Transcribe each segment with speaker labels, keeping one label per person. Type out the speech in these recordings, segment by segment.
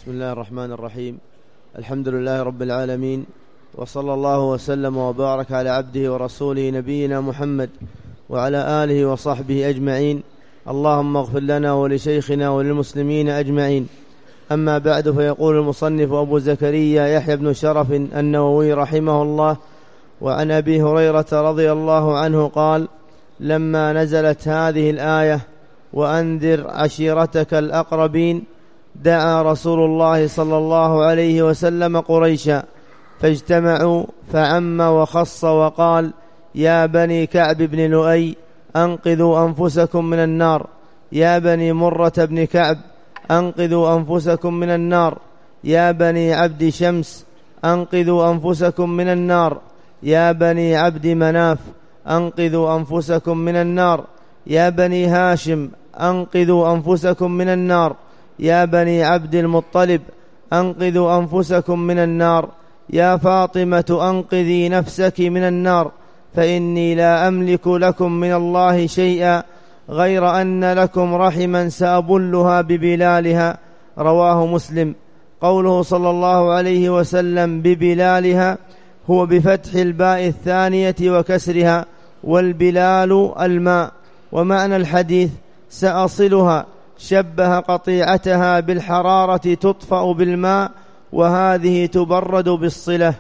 Speaker 1: بسم الله الرحمن الرحيم. الحمد لله رب العالمين، وصلى الله وسلم وبارك على عبده ورسوله نبينا محمد وعلى آله وصحبه أجمعين. اللهم اغفر لنا ولشيخنا وللمسلمين أجمعين. أما بعد، فيقول المصنف أبو زكريا يحيى بن شرف النووي رحمه الله: وعن أبي هريرة رضي الله عنه قال: لما نزلت هذه الآية وأنذر عشيرتك الأقربين، دعا رسول الله صلى الله عليه وسلم قريشا فاجتمعوا فعم وخص وقال: يا بني كعب بن لؤي أنقذوا أنفسكم من النار، يا بني مرة بن كعب أنقذوا أنفسكم من النار، يا بني عبد شمس أنقذوا أنفسكم من النار، يا بني عبد مناف أنقذوا أنفسكم من النار، يا بني هاشم أنقذوا أنفسكم من النار، يا بني عبد المطلب أنقذوا أنفسكم من النار، يا فاطمة أنقذي نفسك من النار، فإني لا أملك لكم من الله شيئا غير أن لكم رحما سأبلها ببلالها. رواه مسلم. قوله صلى الله عليه وسلم ببلالها هو بفتح الباء الثانية وكسرها، والبلال الماء. ومعنى الحديث سأصلها، شبه قطيعتها بالحرارة تطفأ بالماء، وهذه تبرد بالصلة.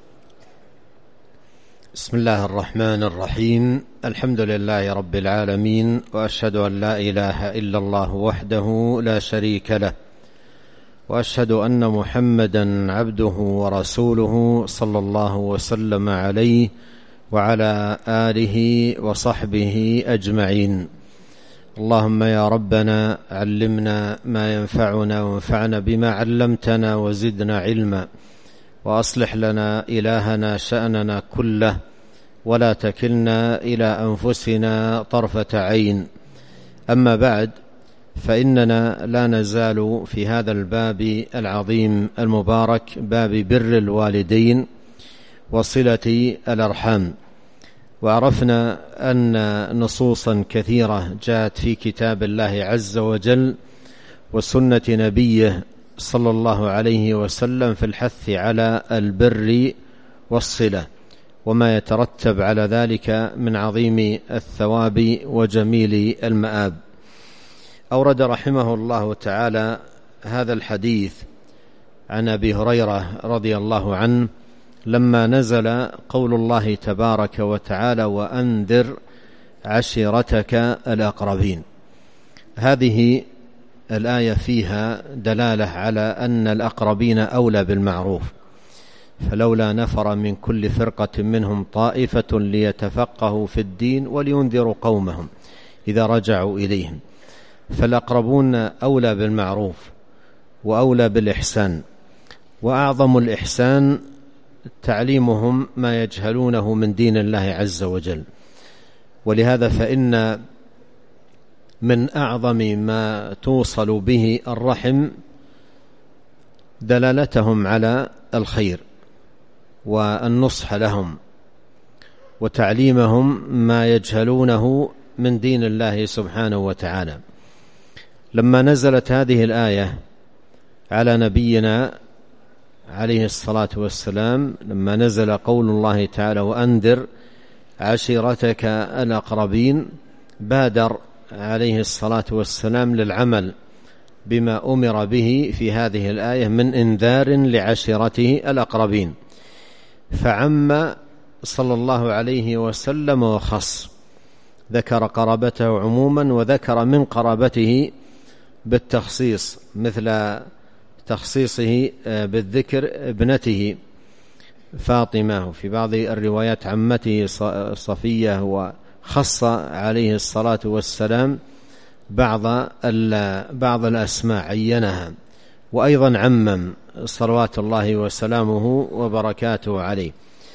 Speaker 2: بسم الله الرحمن الرحيم. الحمد لله رب العالمين، وأشهد أن لا إله إلا الله وحده لا شريك له، وأشهد أن محمدا عبده ورسوله صلى الله وسلم عليه وعلى آله وصحبه أجمعين. اللهم يا ربنا علمنا ما ينفعنا، وانفعنا بما علمتنا، وزدنا علما، وأصلح لنا إلهنا شأننا كله، ولا تكلنا إلى أنفسنا طرفة عين. أما بعد، فإننا لا نزال في هذا الباب العظيم المبارك، باب بر الوالدين وصلة الأرحام. وعرفنا أن نصوصا كثيرة جاءت في كتاب الله عز وجل وسنة نبيه صلى الله عليه وسلم في الحث على البر والصلة، وما يترتب على ذلك من عظيم الثواب وجميل المآب. أورد رحمه الله تعالى هذا الحديث عن أبي هريرة رضي الله عنه لما نزل قول الله تبارك وتعالى: وأنذر عشيرتك الأقربين. هذه الآية فيها دلالة على أن الأقربين أولى بالمعروف، فلولا نفر من كل فرقة منهم طائفة ليتفقهوا في الدين ولينذروا قومهم إذا رجعوا إليهم. فالأقربون أولى بالمعروف وأولى بالإحسان، وأعظم الإحسان تعليمهم ما يجهلونه من دين الله عز وجل. ولهذا فإن من أعظم ما توصل به الرحم دلالتهم على الخير والنصح لهم، وتعليمهم ما يجهلونه من دين الله سبحانه وتعالى. لما نزلت هذه الآية على نبينا عليه الصلاة والسلام، لما نزل قول الله تعالى: وأنذر عشيرتك الأقربين، بادر عليه الصلاة والسلام للعمل بما أمر به في هذه الآية من إنذار لعشيرته الأقربين، فعم صلى الله عليه وسلم وخص، ذكر قرابته عموما وذكر من قرابته بالتخصيص، مثل تخصيصه بالذكر ابنته فاطمة، وفي بعض الروايات عمته صفية، وخص عليه الصلاة والسلام بعض الأسماء عينها، وأيضا عمم صلوات الله وسلامه وبركاته عليه.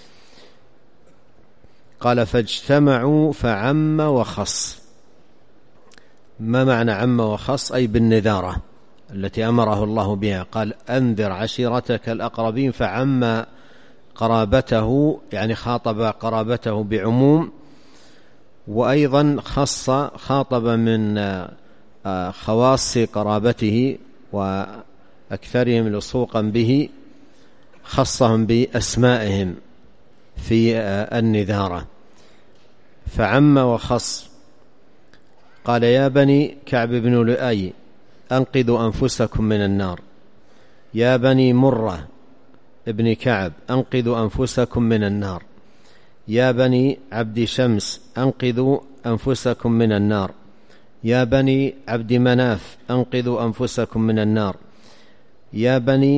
Speaker 2: قال: فاجتمعوا فعم وخص. ما معنى عم وخص؟ أي بالنذارة التي أمره الله بها. قال: أنذر عشيرتك الأقربين، فعم قرابته، يعني خاطب قرابته بعموم، وأيضا خاطب من خواص قرابته أكثرهم لصوقا به خصهم بأسمائهم في النذارة، فعم وخص. قال: يا بني كعب بن لؤي أنقذوا أنفسكم من النار، يا بني مرة ابن كعب أنقذوا أنفسكم من النار، يا بني عبد شمس أنقذوا أنفسكم من النار، يا بني عبد مناف أنقذوا أنفسكم من النار، يا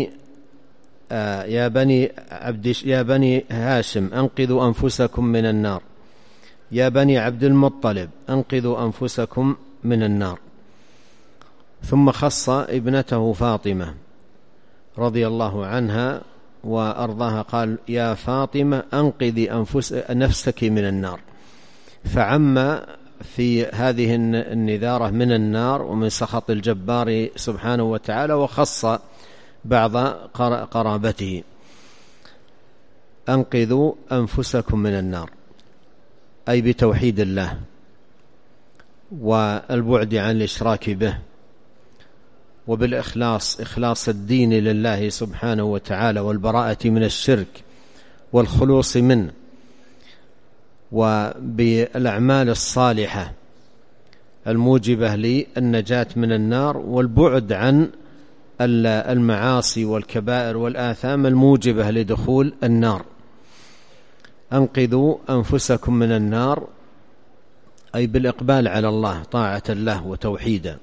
Speaker 2: بني هاشم أنقذوا أنفسكم من النار، يا بني عبد المطلب أنقذوا أنفسكم من النار. ثم خص ابنته فاطمة رضي الله عنها وأرضاها، قال: يا فاطمة أنقذي نفسك من النار. فعم في هذه النذارة من النار ومن سخط الجبار سبحانه وتعالى، وخص بعض قرابته: أنقذوا أنفسكم من النار، أي بتوحيد الله والبعد عن الإشراك به، وبالإخلاص، إخلاص الدين لله سبحانه وتعالى، والبراءة من الشرك والخلوص منه، وبالأعمال الصالحة الموجبة للنجاة من النار، والبعد عن المعاصي والكبائر والآثام الموجبة لدخول النار. أنقذوا أنفسكم من النار، أي بالإقبال على الله، طاعة الله وتوحيدا،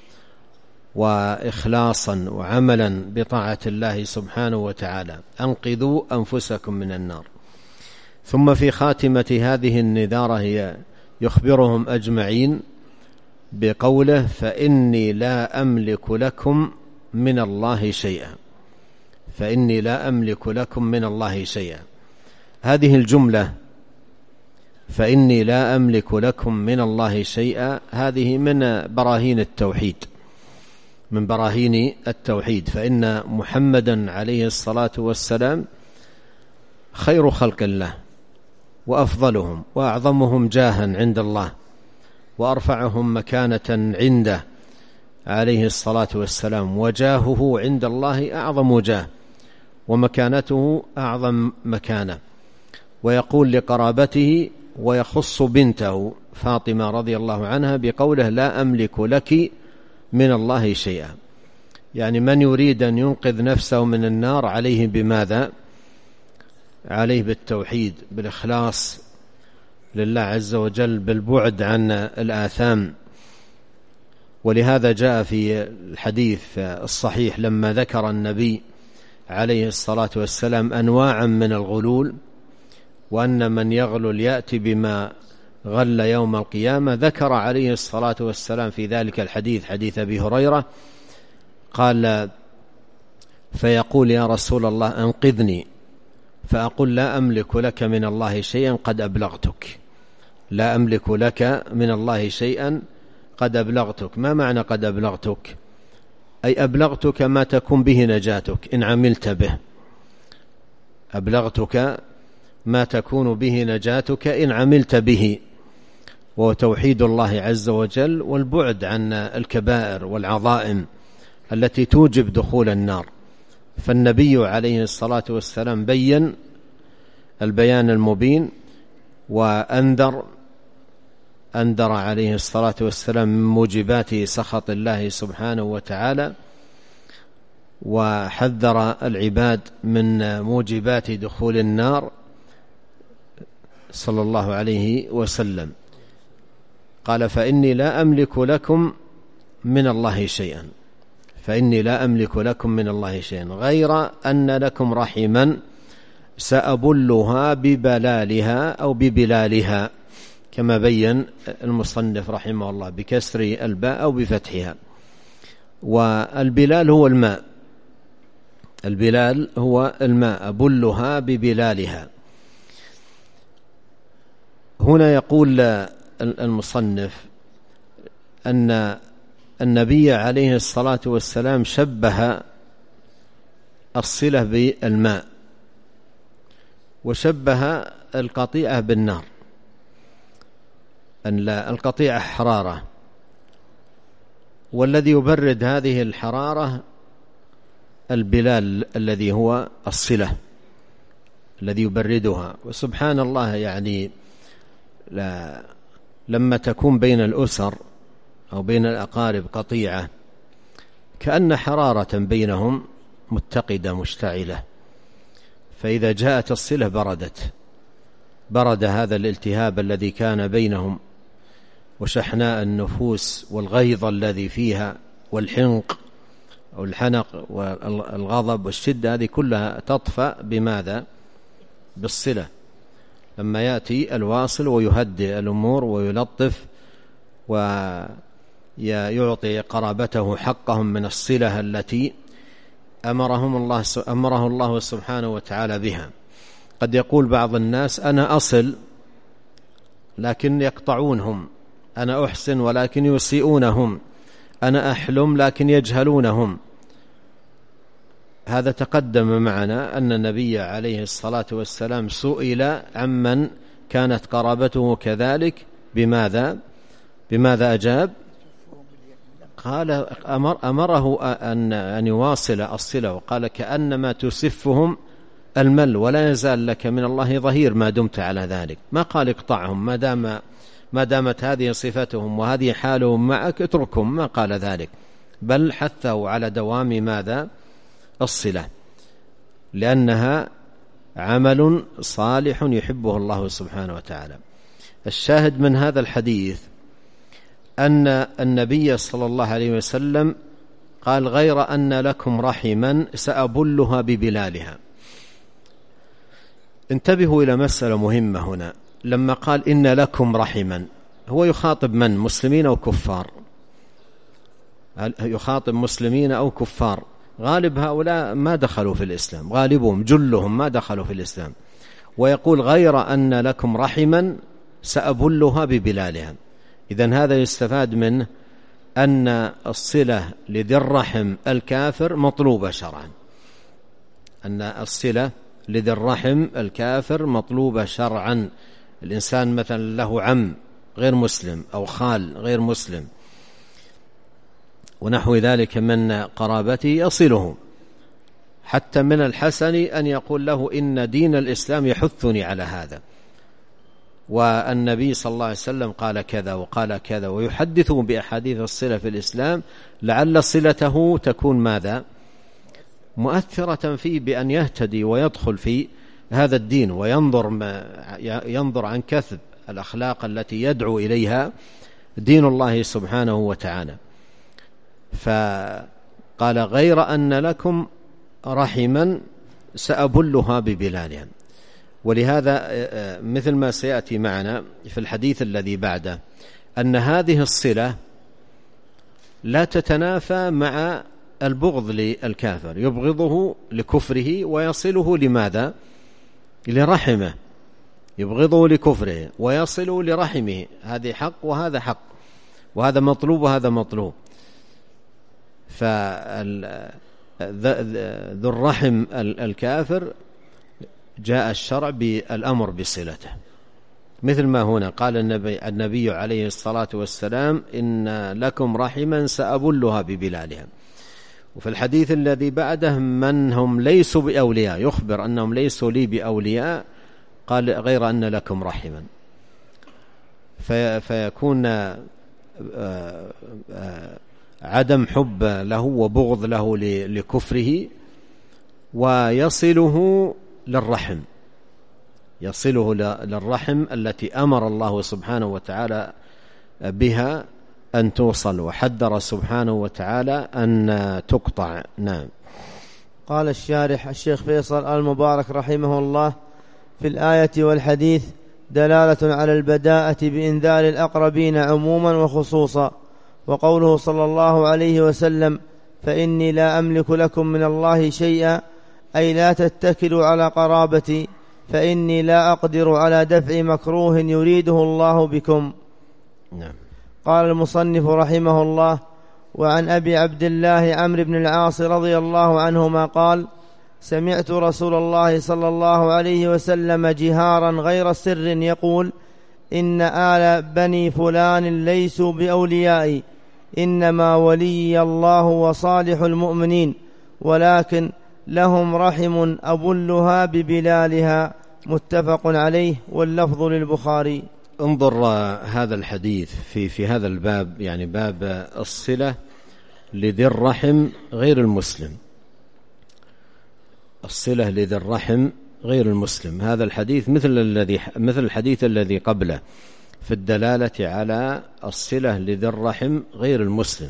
Speaker 2: وإخلاصا وعملا بطاعة الله سبحانه وتعالى. أنقذوا أنفسكم من النار. ثم في خاتمة هذه النذارة هي يخبرهم أجمعين بقوله: فإني لا أملك لكم من الله شيئا، فإني لا أملك لكم من الله شيئا. هذه الجملة فإني لا أملك لكم من الله شيئا هذه من براهين التوحيد، من براهين التوحيد، فإن محمدا عليه الصلاة والسلام خير خلق الله، وأفضلهم وأعظمهم جاها عند الله، وأرفعهم مكانة عنده عليه الصلاة والسلام، وجاهه عند الله أعظم جاه، ومكانته أعظم مكانة. ويقول لقرابته ويخص بنته فاطمة رضي الله عنها بقوله: لا أملك لك من الله شيئا. يعني من يريد أن ينقذ نفسه من النار عليه بماذا؟ عليه بالتوحيد، بالإخلاص لله عز وجل، بالبعد عن الآثام. ولهذا جاء في الحديث الصحيح لما ذكر النبي عليه الصلاة والسلام أنواعا من الغلول، وأن من يغلل يأتي بما غل يوم القيامة، ذكر عليه الصلاة والسلام في ذلك الحديث، حديث أبي هريرة، قال: فيقول: يا رسول الله أنقذني، فأقول: لا أملك لك من الله شيئا قد أبلغتك. لا أملك لك من الله شيئا قد أبلغتك. ما معنى قد أبلغتك؟ أي أبلغتك ما تكون به نجاتك إن عملت به. أبلغتك ما تكون به نجاتك إن عملت به، وهو توحيد الله عز وجل، والبعد عن الكبائر والعظائم التي توجب دخول النار. فالنبي عليه الصلاة والسلام بين البيان المبين، وأنذر عليه الصلاة والسلام من موجبات سخط الله سبحانه وتعالى، وحذر العباد من موجبات دخول النار صلى الله عليه وسلم. قال: فإني لا أملك لكم من الله شيئا، فإني لا أملك لكم من الله شيئا غير أن لكم رحما سأبلها ببلالها أو ببلالها، كما بين المصنف رحمه الله، بكسر الباء أو بفتحها. والبلال هو الماء، البلال هو الماء، أبلها ببلالها. هنا يقول المصنف أن النبي عليه الصلاة والسلام شبه الصلة بالماء، وشبه القطيعة بالنار. أن القطيعة حرارة، والذي يبرد هذه الحرارة البلال الذي هو الصلة الذي يبردها. وسبحان الله، يعني لما تكون بين الأسر أو بين الأقارب قطيعة كأن حرارة بينهم متقدة مشتعلة، فإذا جاءت الصلة برد هذا الالتهاب الذي كان بينهم وشحناء النفوس والغيظ الذي فيها والحنق أو الحنق والغضب والشدة، هذه كلها تطفأ بماذا؟ بالصلة. لما يأتي الواصل ويهدئ الأمور ويلطف ويعطي قرابته حقهم من الصلة التي أمره الله سبحانه وتعالى بها. قد يقول بعض الناس: أنا أصل لكن يقطعونهم، أنا أحسن ولكن يسيئونهم، أنا أحلم لكن يجهلونهم. هذا تقدم معنا أن النبي عليه الصلاة والسلام سئل عمن كانت قرابته كذلك بماذا أجاب؟ قال أمره أن يواصل الصلة، وقال: كأنما تسفهم المل ولا يزال لك من الله ظهير ما دمت على ذلك. ما قال اقطعهم، ما دامت هذه صفتهم وهذه حالهم معك اتركهم، ما قال ذلك، بل حثه على دوام ماذا؟ الصلة، لأنها عمل صالح يحبه الله سبحانه وتعالى. الشاهد من هذا الحديث أن النبي صلى الله عليه وسلم قال: غير أن لكم رحما سأبلها ببلالها. انتبهوا إلى مسألة مهمة هنا. لما قال إن لكم رحما، هو يخاطب من؟ مسلمين أو كفار؟ يخاطب مسلمين أو كفار؟ غالب هؤلاء ما دخلوا في الإسلام، غالبهم جلهم ما دخلوا في الإسلام. ويقول: غير أن لكم رحما سأبلها ببلالها. إذن هذا يستفاد منه أن الصلة لذي الرحم الكافر مطلوبة شرعا، أن الصلة لذي الرحم الكافر مطلوبة شرعا. الإنسان مثلا له عم غير مسلم أو خال غير مسلم ونحو ذلك من قرابته يصله، حتى من الحسن أن يقول له: إن دين الإسلام يحثني على هذا، والنبي صلى الله عليه وسلم قال كذا وقال كذا، ويحدثه بأحاديث الصلة في الإسلام لعل صلته تكون ماذا؟ مؤثرة فيه بأن يهتدي ويدخل في هذا الدين وينظر عن كثب الأخلاق التي يدعو إليها دين الله سبحانه وتعالى. فقال: غير أن لكم رحما سأبلها ببلالها. ولهذا مثل ما سيأتي معنا في الحديث الذي بعده أن هذه الصلة لا تتنافى مع البغض للكافر، يبغضه لكفره ويصله لماذا؟ لرحمه. يبغضه لكفره ويصله لرحمه، هذه حق وهذا حق، وهذا مطلوب وهذا مطلوب. فذو الرحم الكافر جاء الشرع بالأمر بصلته، مثل ما هنا قال النبي عليه الصلاة والسلام: إن لكم رحما سأبلها ببلالها. وفي الحديث الذي بعده: من هم ليسوا بأولياء، يخبر أنهم ليسوا لي بأولياء، قال: غير أن لكم رحما. فيكون عدم حب له وبغض له لكفره، ويصله للرحم، يصله للرحم التي أمر الله سبحانه وتعالى بها أن توصل، وحذر سبحانه وتعالى أن تقطع. نعم.
Speaker 1: قال الشارح الشيخ فيصل المبارك رحمه الله: في الآية والحديث دلالة على البداءة بإنذار الأقربين عموما وخصوصا. وقوله صلى الله عليه وسلم: فإني لا أملك لكم من الله شيئا، أي لا تتكلوا على قرابتي، فإني لا أقدر على دفع مكروه يريده الله بكم.
Speaker 2: نعم.
Speaker 1: قال المصنف رحمه الله: وعن أبي عبد الله عمرو بن العاص رضي الله عنهما قال: سمعت رسول الله صلى الله عليه وسلم جهارا غير سر يقول: إن آل بني فلان ليسوا بأوليائي، إنما ولي الله وصالح المؤمنين، ولكن لهم رحم أبلها ببلالها، متفق عليه، واللفظ للبخاري.
Speaker 2: انظر هذا الحديث في هذا الباب، يعني باب الصلة لذي الرحم غير المسلم، الصلة لذي الرحم غير المسلم. هذا الحديث مثل الحديث الذي قبله في الدلالة على الصلة لذي الرحم غير المسلم.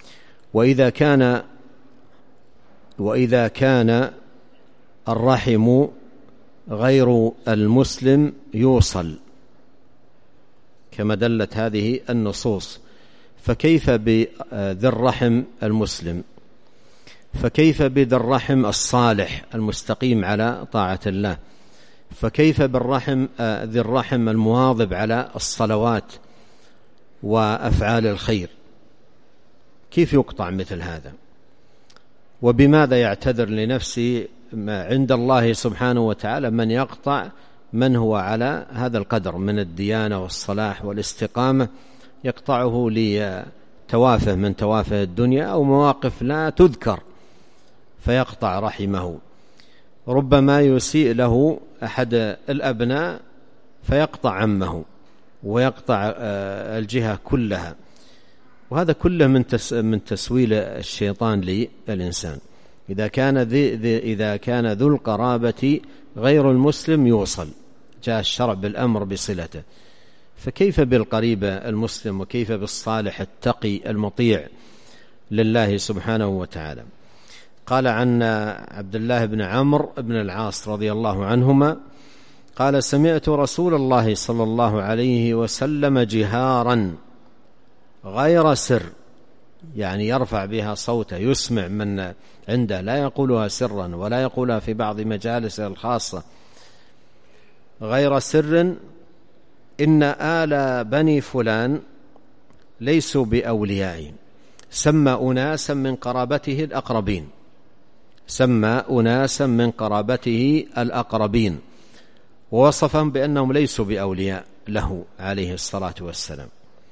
Speaker 2: وإذا كان الرحم غير المسلم يوصل كما دلت هذه النصوص، فكيف بذي الرحم المسلم؟ فكيف بذي الرحم الصالح المستقيم على طاعة الله؟ فكيف ذي الرحم المواظب على الصلوات وأفعال الخير؟ كيف يقطع مثل هذا؟ وبماذا يعتذر لنفسه عند الله سبحانه وتعالى من يقطع من هو على هذا القدر من الديانة والصلاح والاستقامة، يقطعه لتوافه من توافه الدنيا أو مواقف لا تذكر فيقطع رحمه. ربما يسيء له أحد الأبناء فيقطع عمه ويقطع الجهة كلها، وهذا كله من تسويل الشيطان للإنسان. إذا كان ذو القرابة غير المسلم يوصل، جاء الشرع بالأمر بصلته، فكيف بالقريب المسلم وكيف بالصالح التقي المطيع لله سبحانه وتعالى؟ قال عن عبد الله بن عمرو بن العاص رضي الله عنهما قال: سمعت رسول الله صلى الله عليه وسلم جهارا غير سر، يعني يرفع بها صوته، يسمع من عنده، لا يقولها سرا ولا يقولها في بعض مجالسه الخاصة، غير سر: إن آل بني فلان ليسوا بأولياء. سمى أناسا من قرابته الأقربين، سمى أناسا من قرابته الأقربين، ووصفهم بأنهم ليسوا بأولياء له عليه الصلاة والسلام.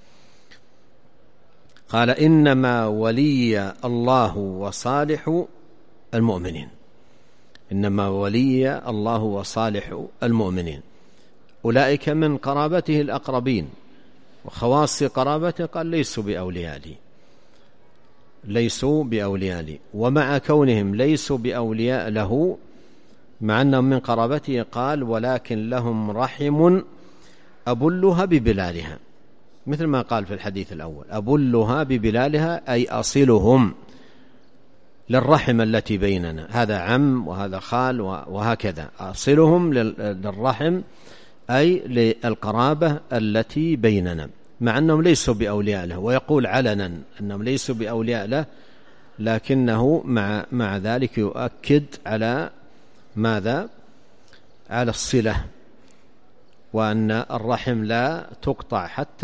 Speaker 2: قال: إنما ولي الله وصالح المؤمنين، إنما ولي الله وصالح المؤمنين، أولئك من قرابته الأقربين وخواص قرابته. قال: ليسوا بأولياء لي، ليسوا بأولياء لي. ومع كونهم ليسوا بأولياء له مع أنهم من قرابته، قال: ولكن لهم رحم أبلها ببلالها، مثل ما قال في الحديث الأول: أبلها ببلالها، أي أصلهم للرحم التي بيننا، هذا عم وهذا خال وهكذا، أصلهم للرحم أي للقرابة التي بيننا، مع أنهم ليسوا بأولياء له. ويقول علنا أنهم ليسوا بأولياء له، لكنه مع ذلك يؤكد على ماذا؟ على الصلة، وأن الرحم لا تقطع حتى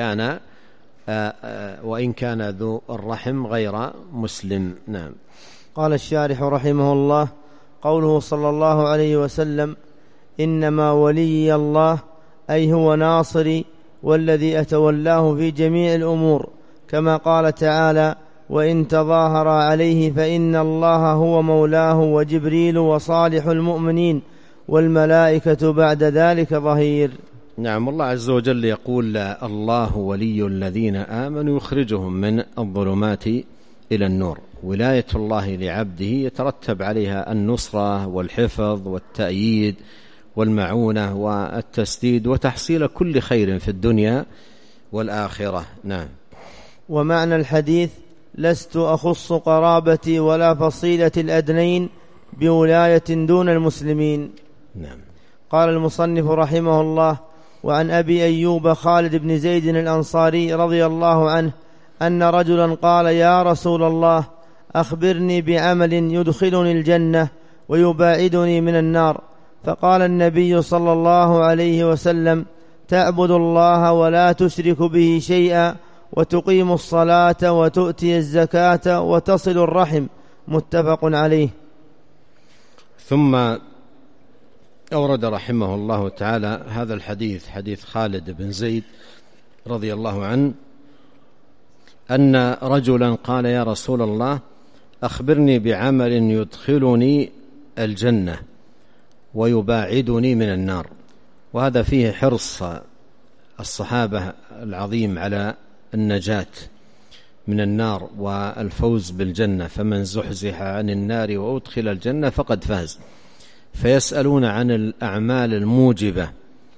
Speaker 2: وإن كان ذو الرحم غير مسلم. نعم.
Speaker 1: قال الشارح رحمه الله: قوله صلى الله عليه وسلم: إنما ولي الله، أي هو ناصري والذي أتولاه في جميع الأمور، كما قال تعالى: وإن تظاهر عليه فإن الله هو مولاه وجبريل وصالح المؤمنين والملائكة بعد ذلك ظهير.
Speaker 2: نعم. الله عز وجل يقول: الله ولي الذين آمنوا يخرجهم من الظلمات إلى النور. ولاية الله لعبده يترتب عليها النصرة والحفظ والتأييد والمعونة والتسديد وتحصيل كل خير في الدنيا والآخرة. نعم.
Speaker 1: ومعنى الحديث: لست أخص قرابتي ولا فصيلة الأدنين بولاية دون المسلمين.
Speaker 2: نعم.
Speaker 1: قال المصنف رحمه الله: وعن أبي أيوب خالد بن زيد الأنصاري رضي الله عنه أن رجلا قال: يا رسول الله، أخبرني بعمل يدخلني الجنة ويباعدني من النار. فقال النبي صلى الله عليه وسلم: تعبد الله ولا تشرك به شيئا، وتقيم الصلاة وتؤتي الزكاة وتصل الرحم، متفق عليه.
Speaker 2: ثم أورد رحمه الله تعالى هذا الحديث، حديث خالد بن زيد رضي الله عنه، أن رجلا قال: يا رسول الله، أخبرني بعمل يدخلني الجنة ويباعدني من النار. وهذا فيه حرص الصحابة العظيم على النجاة من النار والفوز بالجنة، فمن زحزح عن النار وأدخل الجنة فقد فاز. فيسألون عن الأعمال الموجبة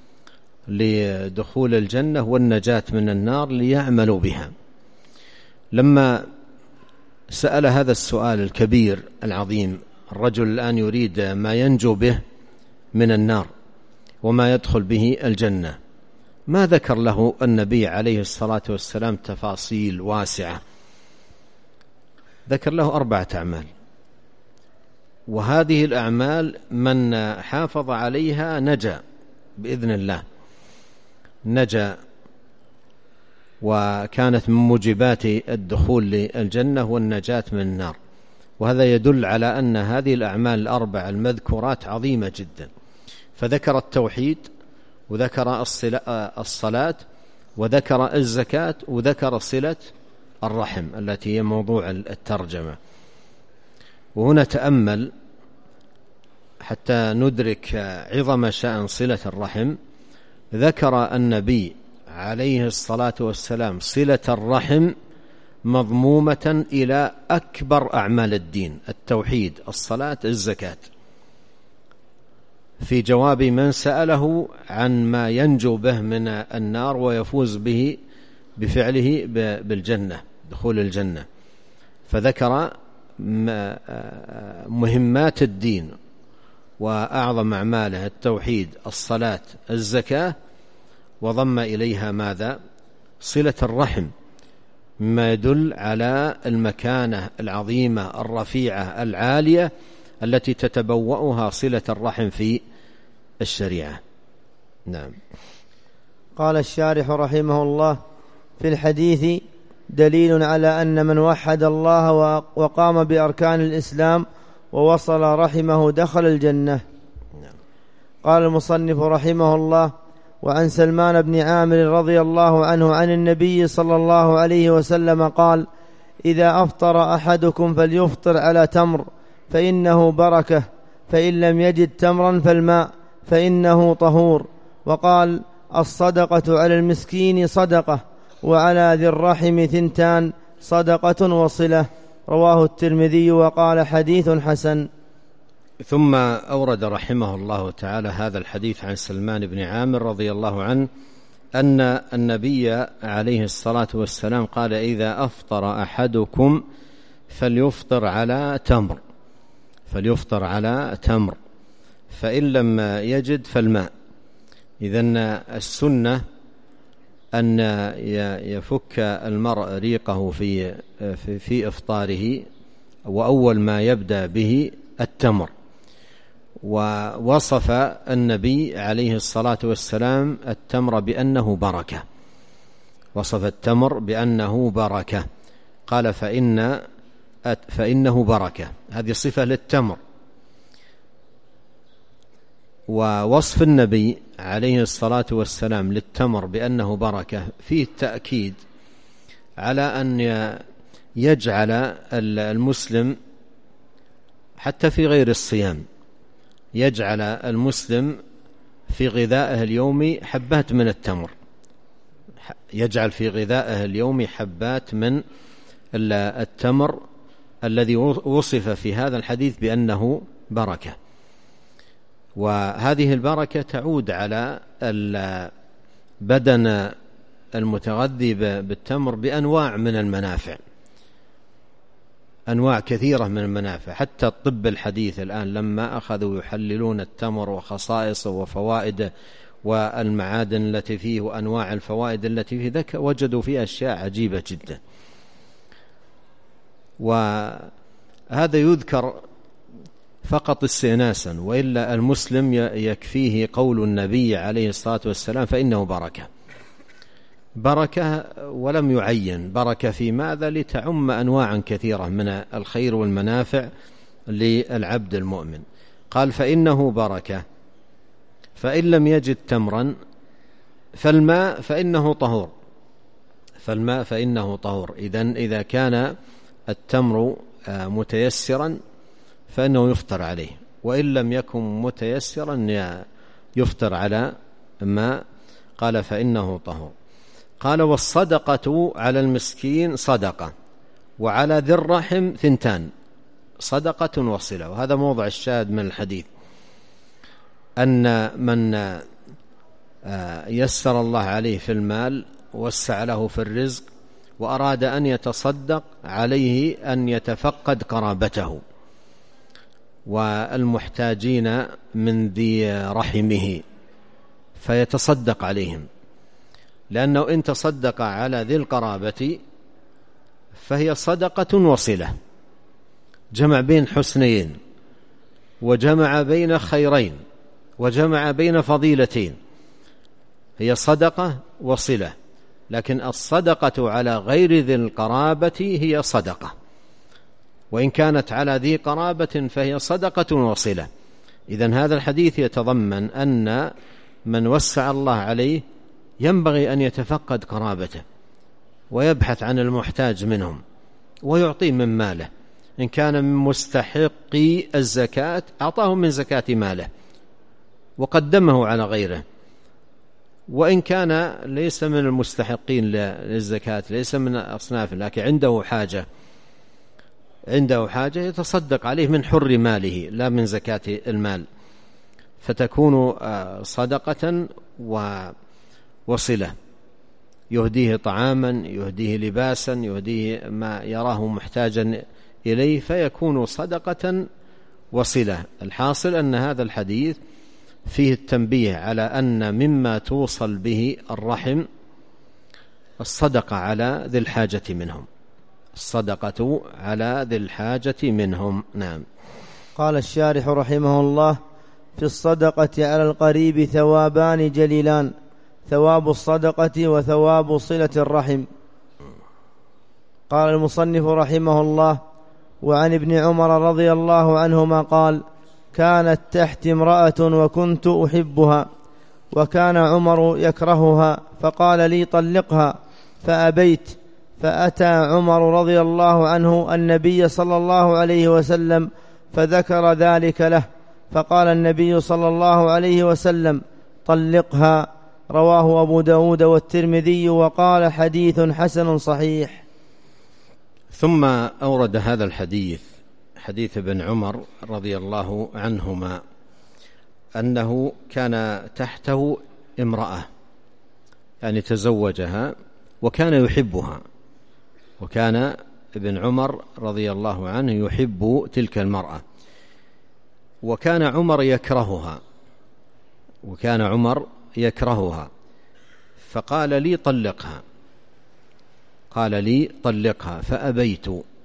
Speaker 2: لدخول الجنة والنجاة من النار ليعملوا بها. لما سأل هذا السؤال الكبير العظيم الرجل الآن يريد ما ينجو به من النار وما يدخل به الجنة، ما ذكر له النبي عليه الصلاة والسلام تفاصيل واسعة، ذكر له 4 أعمال، وهذه الأعمال من حافظ عليها نجا بإذن الله، نجا وكانت من موجبات الدخول للجنة والنجاة من النار. وهذا يدل على أن هذه الأعمال ال4 المذكورات عظيمة جدا. فذكر التوحيد، وذكر الصلاة، وذكر الزكاة، وذكر صلة الرحم التي هي موضوع الترجمة. وهنا تأمل حتى ندرك عظم شأن صلة الرحم. ذكر النبي عليه الصلاة والسلام صلة الرحم مضمومة إلى أكبر أعمال الدين: التوحيد، الصلاة، الزكاة، في جواب من سأله عن ما ينجو به من النار ويفوز به بفعله بالجنة، دخول الجنة. فذكر مهمات الدين وأعظم أعماله: التوحيد، الصلاة، الزكاة، وضم إليها ماذا؟ صلة الرحم، مما يدل على المكانة العظيمة الرفيعة العالية التي تتبوأها صلة الرحم في الشريعة. نعم.
Speaker 1: قال الشارح رحمه الله: في الحديث دليل على أن من وحد الله وقام بأركان الإسلام ووصل رحمه دخل الجنة. قال المصنف رحمه الله: وعن سلمان بن عامر رضي الله عنه عن النبي صلى الله عليه وسلم قال: إذا أفطر أحدكم فليفطر على تمر فإنه بركة، فإن لم يجد تمرا فالماء فإنه طهور. وقال: الصدقة على المسكين صدقة، وعلى ذي الرحم 2 صدقة وصلة. رواه الترمذي وقال: حديث حسن.
Speaker 2: ثم أورد رحمه الله تعالى هذا الحديث عن سلمان بن عامر رضي الله عنه أن النبي عليه الصلاة والسلام قال: إذا أفطر أحدكم فليفطر على تمر، فليفطر على تمر، فإن لم يجد فالماء. إذن السنة أن يفك المرء ريقه في إفطاره، وأول ما يبدأ به التمر. ووصف النبي عليه الصلاة والسلام التمر بأنه بركة، وصف التمر بأنه بركة، قال: فإنه بركة. هذه صفة للتمر. ووصف النبي عليه الصلاة والسلام للتمر بأنه بركة فيه التأكيد على أن يجعل المسلم حتى في غير الصيام، يجعل المسلم في غذائه اليومي حبات من التمر، يجعل في غذائه اليومي حبات من التمر الذي وصف في هذا الحديث بأنه بركة. وهذه البركة تعود على البدن المتغذي بالتمر بأنواع من المنافع، أنواع كثيرة من المنافع. حتى الطب الحديث الآن لما أخذوا يحللون التمر وخصائصه وفوائده والمعادن التي فيه وأنواع الفوائد التي فيه، وجدوا فيه أشياء عجيبة جدا. وهذا يذكر فقط استئناسا، وإلا المسلم يكفيه قول النبي عليه الصلاة والسلام: فإنه بركة. بركة ولم يعين بركة في ماذا؟ لتعم أنواعا كثيرة من الخير والمنافع للعبد المؤمن. قال: فإنه بركة، فإن لم يجد تمرا فالماء فإنه طهور، فالماء فإنه طهور. إذا كان التمر متيسرا فإنه يفطر عليه، وإن لم يكن متيسرا يفطر على ما قال فإنه طهور. قال والصدقة على المسكين صدقة، وعلى ذي الرحم ثنتان، صدقة وصلة. وهذا موضع الشاهد من الحديث، أن من يسر الله عليه في المال وسع له في الرزق وأراد أن يتصدق عليه أن يتفقد قرابته والمحتاجين من ذي رحمه فيتصدق عليهم، لأنه إن تصدق على ذي القرابة فهي صدقة وصلة، جمع بين حسنين، وجمع بين خيرين، وجمع بين فضيلتين، هي صدقة وصلة. لكن الصدقة على غير ذي القرابة هي صدقة، وإن كانت على ذي قرابة فهي صدقة وصلة. إذن هذا الحديث يتضمن أن من وسع الله عليه ينبغي أن يتفقد قرابته ويبحث عن المحتاج منهم ويعطيه من ماله. إن كان من مستحقي الزكاة أعطاه من زكاة ماله وقدمه على غيره، وإن كان ليس من المستحقين للزكاة، ليس من أصناف، لكن عنده حاجة يتصدق عليه من حر ماله لا من زكاة المال، فتكون صدقة وصلة، يهديه طعاما، يهديه لباسا، يهديه ما يراه محتاجا إليه، فيكون صدقة وصلة. الحاصل أن هذا الحديث فيه التنبيه على أن مما توصل به الرحم الصدقة على ذي الحاجة منهم، الصدقة على ذي الحاجة منهم. نعم.
Speaker 1: قال الشارح رحمه الله: في الصدقة على القريب ثوابان جليلان، ثواب الصدقة وثواب صلة الرحم. قال المصنف رحمه الله: وعن ابن عمر رضي الله عنهما قال: كانت تحت امرأة وكنت أحبها، وكان عمر يكرهها، فقال لي: طلقها، فأبيت، فأتى عمر رضي الله عنه النبي صلى الله عليه وسلم فذكر ذلك له، فقال النبي صلى الله عليه وسلم: طلقها. رواه أبو داود والترمذي وقال: حديث حسن صحيح.
Speaker 2: ثم أورد هذا الحديث، حديث ابن عمر رضي الله عنهما، أنه كان تحته امرأة، يعني تزوجها وكان يحبها، وكان ابن عمر رضي الله عنه يحب تلك المرأة، وكان عمر يكرهها، فقال لي: طلقها. قال لي: طلقها، فأبيت.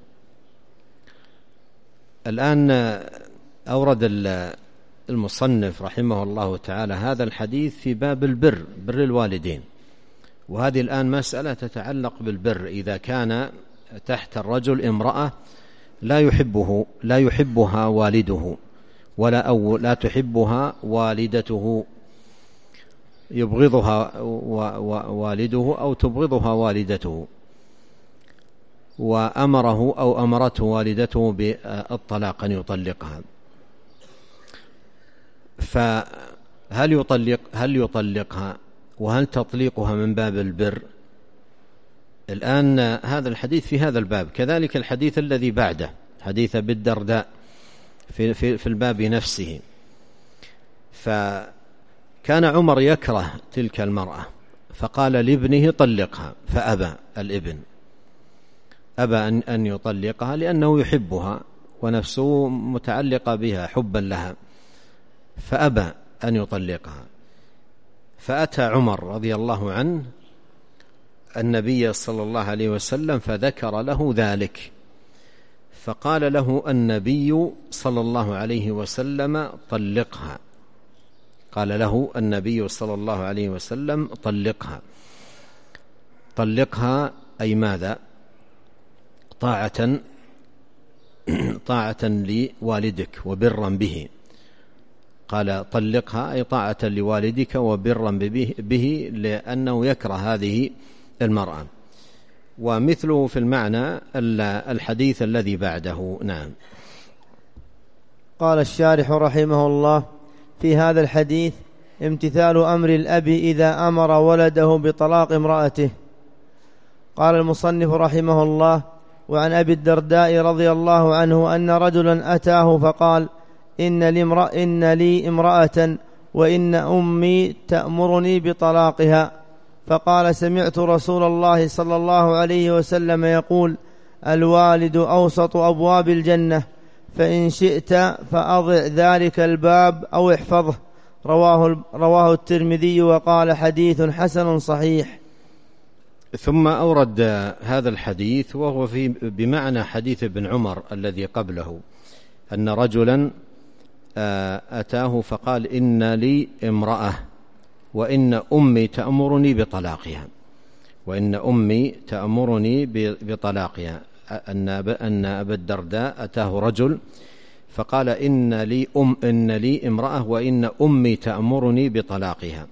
Speaker 2: الآن أورد المصنف رحمه الله تعالى هذا الحديث في باب البر، بر الوالدين، وهذه الآن مسألة تتعلق بالبر. إذا كان تحت الرجل امرأة لا يحبها والده لا تحبها والدته، يبغضها والده أو تبغضها والدته، وأمره أو أمرته والدته بالطلاق أن يطلقها، هل يطلقها، وهل تطليقها من باب البر؟ الآن هذا الحديث في هذا الباب، كذلك الحديث الذي بعده، حديث أبي الدرداء في الباب نفسه. فكان عمر يكره تلك المرأة، فقال لابنه: طلقها، فأبى الابن، أبى أن يطلقها لأنه يحبها ونفسه متعلقة بها حبا لها، فأبى أن يطلقها. فأتى عمر رضي الله عنه النبي صلى الله عليه وسلم فذكر له ذلك، فقال له النبي صلى الله عليه وسلم: طلقها. قال له النبي صلى الله عليه وسلم: طلقها أي ماذا؟ طاعة لوالدك وبرا به. قال: طلقها أي طاعة لوالدك وبرا به لأنه يكره هذه المرأة. ومثله في المعنى الحديث الذي بعده. نعم.
Speaker 1: قال الشارح رحمه الله: في هذا الحديث امتثال أمر الأب إذا أمر ولده بطلاق امرأته. قال المصنف رحمه الله: وعن أبي الدرداء رضي الله عنه أن رجلا أتاه فقال: إن لي امرأة وإن أمي تأمرني بطلاقها. فقال: سمعت رسول الله صلى الله عليه وسلم يقول: الوالد أوسط أبواب الجنة، فإن شئت فأضع ذلك الباب أو احفظه. رواه الترمذي وقال: حديث حسن صحيح.
Speaker 2: ثم أورد هذا الحديث وهو بمعنى حديث ابن عمر الذي قبله، أن رجلا أتاه فقال: إن لي امرأة وإن أمي تأمرني بطلاقها، وإن أمي تأمرني بطلاقها. أن أبا الدرداء أتاه رجل فقال: إن لي امرأة وإن أمي تأمرني بطلاقها.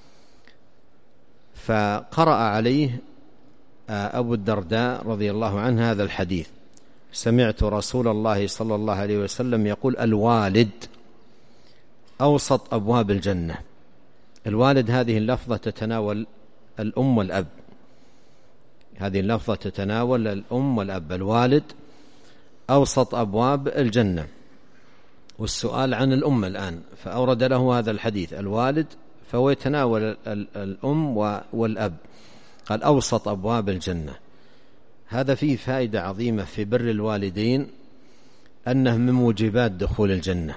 Speaker 2: فقرأ عليه أبو الدرداء رضي الله عنه هذا الحديث: سمعت رسول الله صلى الله عليه وسلم يقول: الوالد أوسط أبواب الجنة. الوالد هذه اللفظة تتناول الأم والأب، هذه اللفظة تتناول الأم والأب. الوالد أوسط أبواب الجنة، والسؤال عن الأم الآن، فأورد له هذا الحديث الوالد، فهو يتناول الأم والأب. قال: أوسط أبواب الجنة. هذا فيه فائدة عظيمة في بر الوالدين، أنه من موجبات دخول الجنة،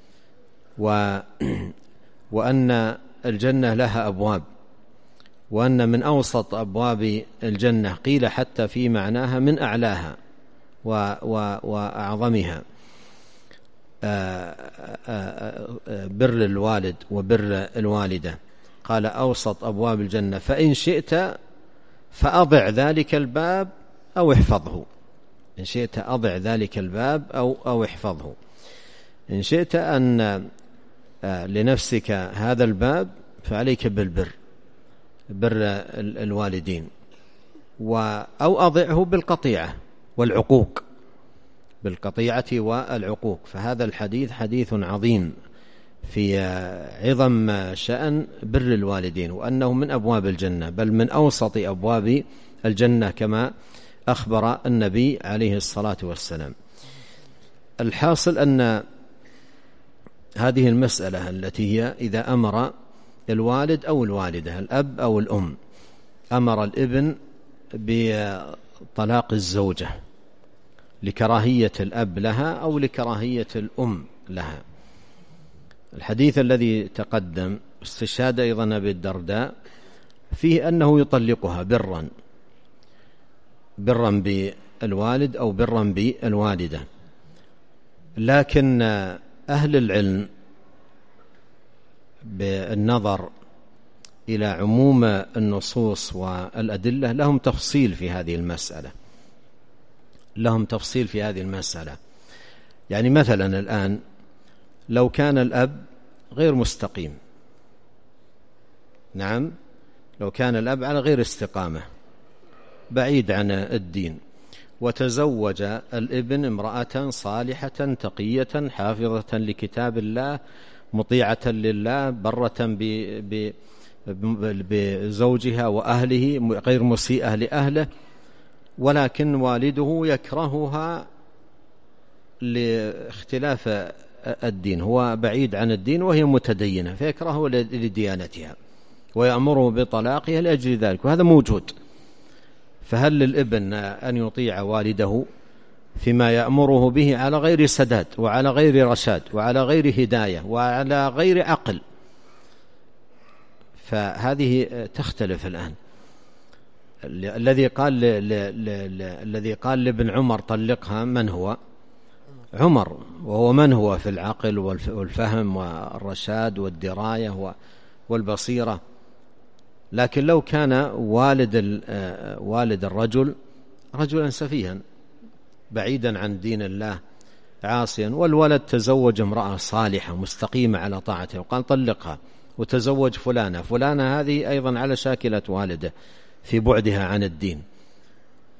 Speaker 2: وأن الجنة لها أبواب، وأن من أوسط أبواب الجنة قيل حتى في معناها من أعلاها وأعظمها بر الوالد وبر الوالدة. قال: أوسط أبواب الجنة، فإن شئت فأضع ذلك الباب أو احفظه. إن شئت أضع ذلك الباب أو احفظه. إن شئت أن لنفسك هذا الباب فعليك بالبر، بر الوالدين، أو أضعه بالقطيعة والعقوق، بالقطيعة والعقوق. فهذا الحديث حديث عظيم في عظم شأن بر الوالدين، وأنه من أبواب الجنة، بل من أوسط أبواب الجنة كما أخبر النبي عليه الصلاة والسلام. الحاصل أن هذه المسألة التي هي إذا أمر الوالد أو الوالدة، الأب أو الأم، أمر الابن بطلاق الزوجة لكراهية الأب لها أو لكراهية الأم لها. الحديث الذي تقدم استشهاد أيضا أبي الدرداء فيه أنه يطلقها برا بالوالد أو برا بالوالدة. لكن أهل العلم بالنظر إلى عموم النصوص والأدلة لهم تفصيل في هذه المسألة. يعني مثلا الآن لو كان الأب غير مستقيم، نعم، لو كان الأب على غير استقامة بعيد عن الدين، وتزوج الابن امرأة صالحة تقية حافظة لكتاب الله مطيعة لله برة بزوجها وأهله غير مسيئة لأهله، ولكن والده يكرهها لاختلاف الدين، هو بعيد عن الدين وهي متدينة فيكرهه لديانتها ويأمره بطلاقها لأجل ذلك، وهذا موجود. فهل للابن أن يطيع والده فيما يأمره به على غير سداد وعلى غير رشاد وعلى غير هداية وعلى غير عقل؟ فهذه تختلف الآن. الذي قال لابن عمر طلقها من هو؟ عمر، وهو من هو في العقل والفهم والرشاد والدراية والبصيرة. لكن لو كان والد الرجل رجلا سفيها بعيدا عن دين الله عاصيا، والولد تزوج امرأة صالحة مستقيمة على طاعته وقال طلقها، وتزوج فلانة هذه أيضا على شاكلة والده في بعدها عن الدين،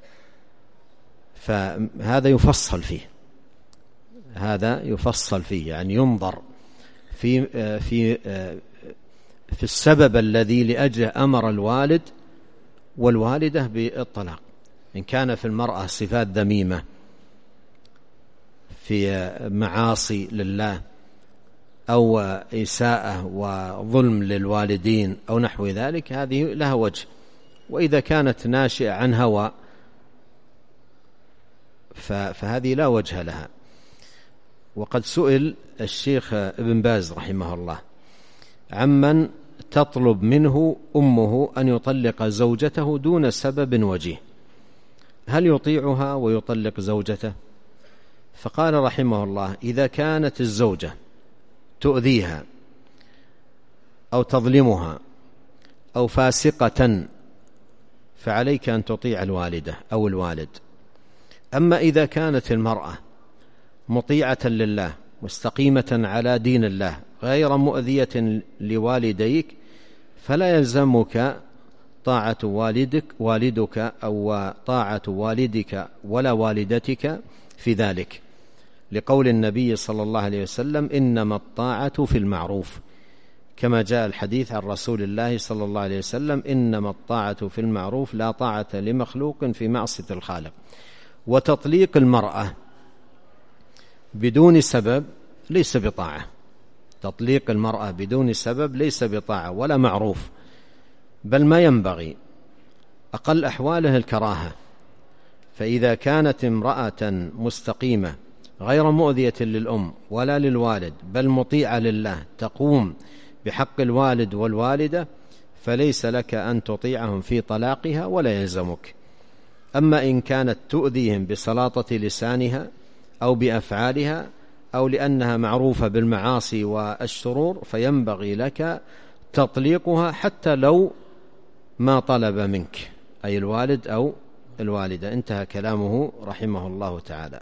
Speaker 2: فهذا يفصل فيه، هذا يفصل فيه، يعني ينظر في السبب الذي لأجله أمر الوالد والوالدة بالطلاق. إن كان في المرأة صفات ذميمة في معاصي لله أو إساءة وظلم للوالدين أو نحو ذلك، هذه لها وجه. وإذا كانت ناشئة عن هوى فهذه لا وجه لها. وقد سئل الشيخ ابن باز رحمه الله عمن تطلب منه أمه أن يطلق زوجته دون سبب وجيه، هل يطيعها ويطلق زوجته؟ فقال رحمه الله: إذا كانت الزوجة تؤذيها أو تظلمها أو فاسقة فعليك أن تطيع الوالدة أو الوالد. أما إذا كانت المرأة مطيعة لله مستقيمة على دين الله غير مؤذية لوالديك فلا يلزمك طاعة والدك أو طاعة والدك ولا والدتك في ذلك، لقول النبي صلى الله عليه وسلم: إنما الطاعة في المعروف، كما جاء الحديث عن رسول الله صلى الله عليه وسلم: إنما الطاعة في المعروف لا طاعة لمخلوق في معصية الخالق. وتطليق المرأة بدون سبب ليس بطاعة، تطليق المرأة بدون سبب ليس بطاعة ولا معروف، بل ما ينبغي أقل أحواله الكراهة. فإذا كانت امرأة مستقيمة غير مؤذية للأم ولا للوالد بل مطيعة لله تقوم بحق الوالد والوالدة فليس لك أن تطيعهم في طلاقها ولا يلزمك. أما إن كانت تؤذيهم بسلاطة لسانها أو بأفعالها أو لأنها معروفة بالمعاصي والشرور فينبغي لك تطليقها حتى لو ما طلب منك، أي الوالد أو الوالدة. انتهى كلامه رحمه الله تعالى.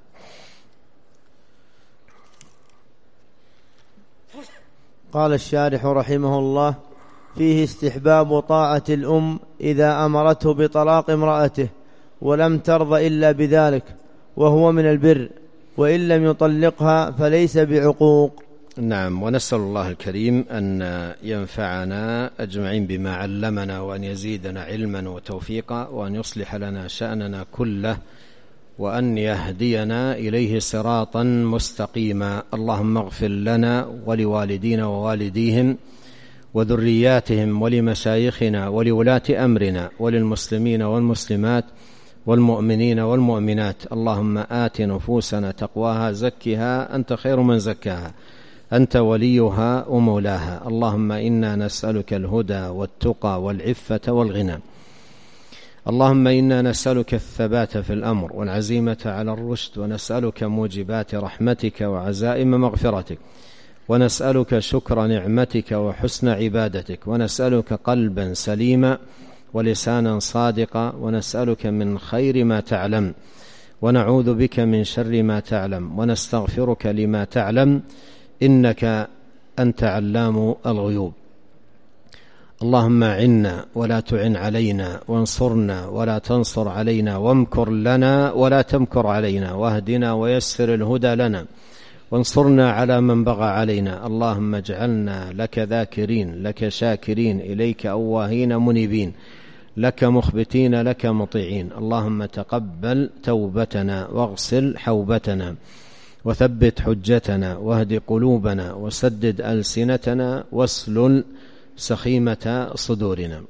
Speaker 1: قال الشارح رحمه الله: فيه استحباب طاعة الأم إذا أمرته بطلاق امرأته ولم ترض إلا بذلك، وهو من البر، وإن لم يطلقها فليس بعقوق.
Speaker 2: نعم. ونسأل الله الكريم أن ينفعنا أجمعين بما علمنا، وأن يزيدنا علما وتوفيقا، وأن يصلح لنا شأننا كله، وأن يهدينا إليه صراطا مستقيما. اللهم اغفر لنا ولوالدينا ووالديهم وذرياتهم ولمشايخنا ولولاة أمرنا وللمسلمين والمسلمات والمؤمنين والمؤمنات. اللهم آت نفوسنا تقواها زكها أنت خير من زكاها أنت وليها ومولاها. اللهم إنا نسألك الهدى والتقى والعفة والغنى. اللهم إنا نسألك الثبات في الأمر والعزيمة على الرشد، ونسألك موجبات رحمتك وعزائم مغفرتك، ونسألك شكر نعمتك وحسن عبادتك، ونسألك قلبا سليما ولسانا صادقا، ونسألك من خير ما تعلم، ونعوذ بك من شر ما تعلم، ونستغفرك لما تعلم، إنك أنت علام الغيوب. اللهم أعنا ولا تعن علينا، وانصرنا ولا تنصر علينا، وامكر لنا ولا تمكر علينا، واهدنا ويسر الهدى لنا، وانصرنا على من بغى علينا. اللهم اجعلنا لك ذاكرين، لك شاكرين، إليك أواهين منيبين، لك مخبتين، لك مطيعين. اللهم تقبل توبتنا، واغسل حوبتنا، وثبت حجتنا، واهد قلوبنا، وسدد ألسنتنا، واسلل سخيمة صدورنا.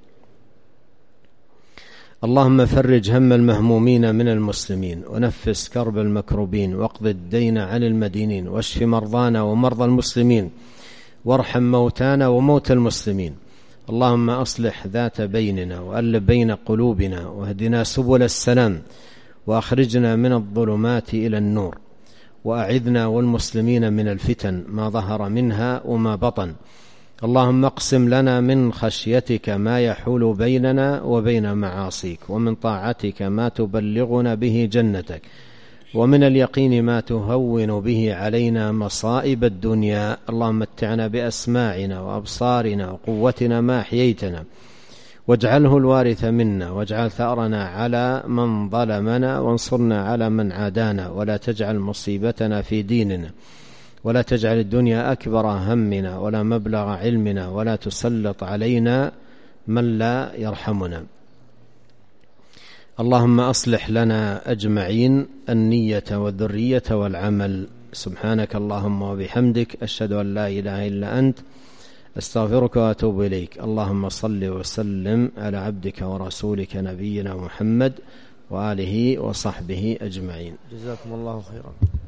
Speaker 2: اللهم فرج هم المهمومين من المسلمين، ونفس كرب المكروبين، واقض الدين عن المدينين، واشف مرضانا ومرضى المسلمين، وارحم موتانا وموتى المسلمين. اللهم أصلح ذات بيننا، وألف بين قلوبنا، واهدنا سبل السلام، وأخرجنا من الظلمات إلى النور، وأعذنا والمسلمين من الفتن ما ظهر منها وما بطن. اللهم اقسم لنا من خشيتك ما يحول بيننا وبين معاصيك، ومن طاعتك ما تبلغنا به جنتك، ومن اليقين ما تهون به علينا مصائب الدنيا. اللهم متعنا بأسماعنا وأبصارنا وقوتنا ما أحييتنا، واجعله الوارث منا، واجعل ثأرنا على من ظلمنا، وانصرنا على من عادانا، ولا تجعل مصيبتنا في ديننا، ولا تجعل الدنيا أكبر همنا ولا مبلغ علمنا، ولا تسلط علينا من لا يرحمنا. اللهم أصلح لنا أجمعين النية والذرية والعمل. سبحانك اللهم وبحمدك، أشهد أن لا إله إلا أنت، أستغفرك وأتوب إليك. اللهم صل وسلم على عبدك ورسولك نبينا محمد وآله وصحبه أجمعين.
Speaker 1: جزاكم الله خيرا.